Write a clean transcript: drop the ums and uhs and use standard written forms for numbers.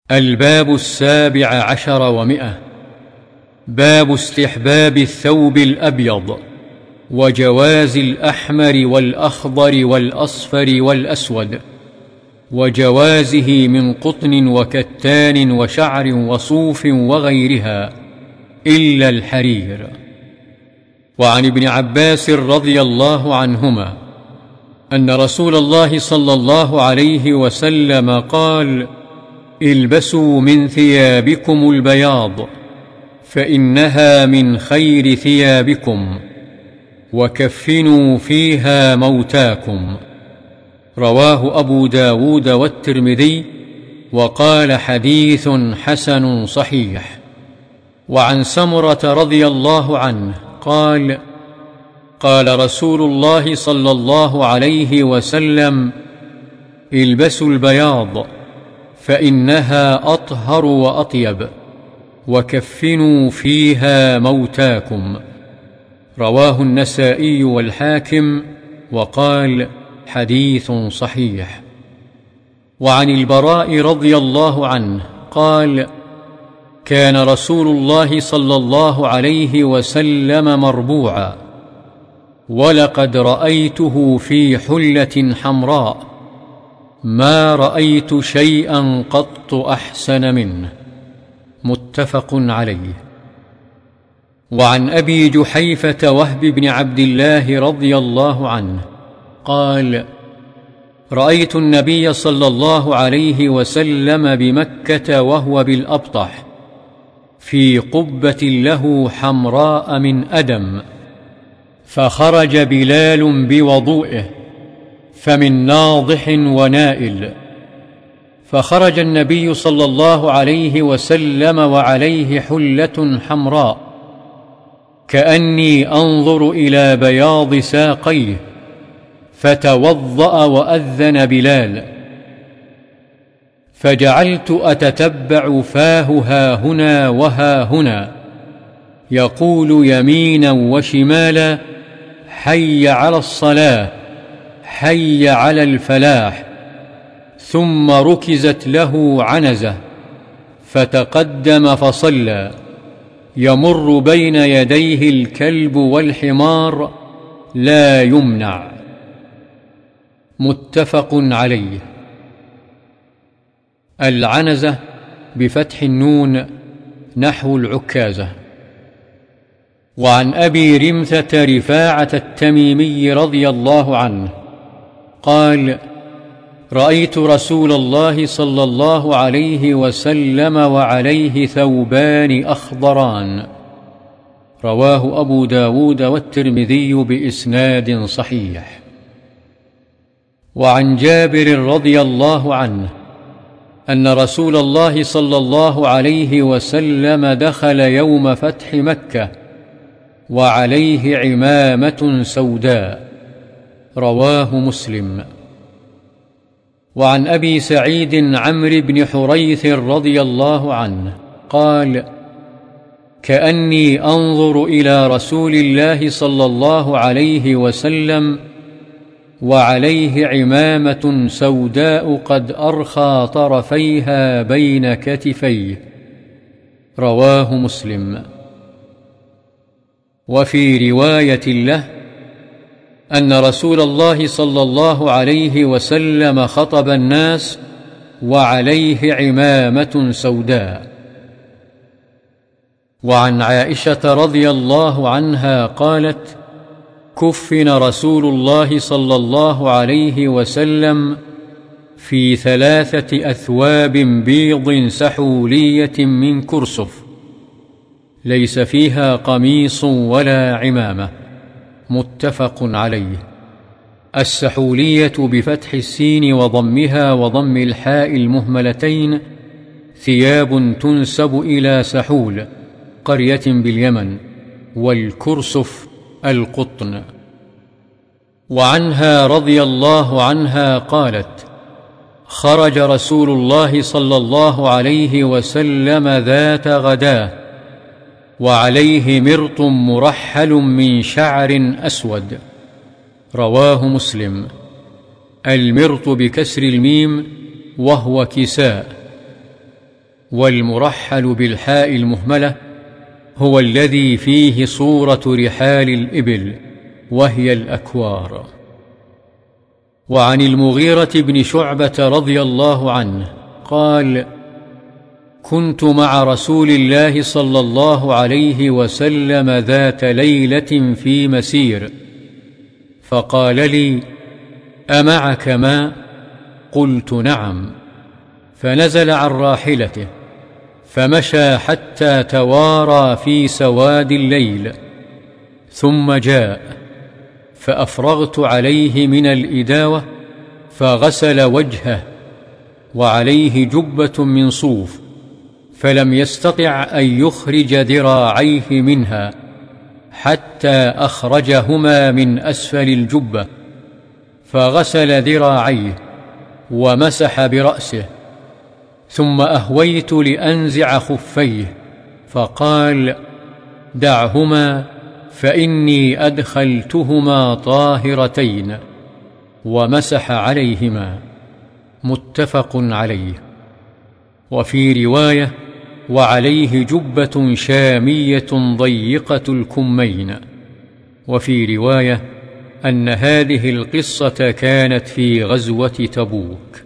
الباب 17 باب استحباب الثوب الأبيض وجواز الأحمر والأخضر والأصفر والأسود، وجوازه من قطن وكتان وشعر وصوف وغيرها إلا الحرير. وعن ابن عباس رضي الله عنهما أن رسول الله صلى الله عليه وسلم قال: البسوا من ثيابكم البياض فإنها من خير ثيابكم، وكفنوا فيها موتاكم. رواه أبو داود والترمذي، وقال: حديث حسن صحيح. وعن سمرة رضي الله عنه قال: قال رسول الله صلى الله عليه وسلم: البسوا البياض فإنها أطهر وأطيب، وكفنوا فيها موتاكم. رواه النسائي والحاكم، وقال: حديث صحيح. وعن البراء رضي الله عنه قال: كان رسول الله صلى الله عليه وسلم مربوعا، ولقد رأيته في حلة حمراء ما رأيت شيئا قط أحسن منه. متفق عليه. وعن أبي جحيفة وهب بن عبد الله رضي الله عنه قال: رأيت النبي صلى الله عليه وسلم بمكة وهو بالأبطح في قبة له حمراء من أدم، فخرج بلال بوضوئه فمن ناضح ونائل، فخرج النبي صلى الله عليه وسلم وعليه حلة حمراء كأني أنظر إلى بياض ساقيه، فتوضأ وأذن بلال، فجعلت أتتبع فاه هاهنا وهاهنا يقول يمينا وشمالا: حي على الصلاة، حي على الفلاح. ثم ركزت له عنزة فتقدم فصلى، يمر بين يديه الكلب والحمار لا يمنع. متفق عليه. العنزة بفتح النون نحو العكازة. وعن أبي رمثة رفاعة التميمي رضي الله عنه قال: رأيت رسول الله صلى الله عليه وسلم وعليه ثوبان أخضران. رواه أبو داود والترمذي بإسناد صحيح. وعن جابر رضي الله عنه أن رسول الله صلى الله عليه وسلم دخل يوم فتح مكة وعليه عمامة سوداء. رواه مسلم. وعن أبي سعيد عمرو بن حريث رضي الله عنه قال: كأني أنظر إلى رسول الله صلى الله عليه وسلم وعليه عمامة سوداء قد أرخى طرفيها بين كتفيه. رواه مسلم. وفي رواية له أن رسول الله صلى الله عليه وسلم خطب الناس وعليه عمامة سوداء. وعن عائشة رضي الله عنها قالت: كفن رسول الله صلى الله عليه وسلم في 3 أثواب بيض سحولية من كرسف، ليس فيها قميص ولا عمامة. متفق عليه. السحولية بفتح السين وضمها وضم الحاء المهملتين ثياب تنسب إلى سحول قرية باليمن، والكرسف القطن. وعنها رضي الله عنها قالت: خرج رسول الله صلى الله عليه وسلم ذات غداه وعليه مرط مرحل من شعر أسود. رواه مسلم. المرط بكسر الميم وهو كساء. والمرحل بالحاء المهملة هو الذي فيه صورة رحال الإبل وهي الأكوار. وعن المغيرة بن شعبة رضي الله عنه قال: كنت مع رسول الله صلى الله عليه وسلم ذات ليلة في مسير، فقال لي: أمعك ماء؟ قلت: نعم. فنزل عن راحلته فمشى حتى توارى في سواد الليل، ثم جاء فأفرغت عليه من الإداوة فغسل وجهه، وعليه جبة من صوف، فلم يستطع أن يخرج ذراعيه منها حتى أخرجهما من أسفل الجبة، فغسل ذراعيه ومسح برأسه، ثم أهويت لأنزع خفيه فقال: دعهما فإني أدخلتهما طاهرتين، ومسح عليهما. متفق عليه. وفي رواية: وعليه جبة شامية ضيقة الكمين. وفي رواية أن هذه القصة كانت في غزوة تبوك.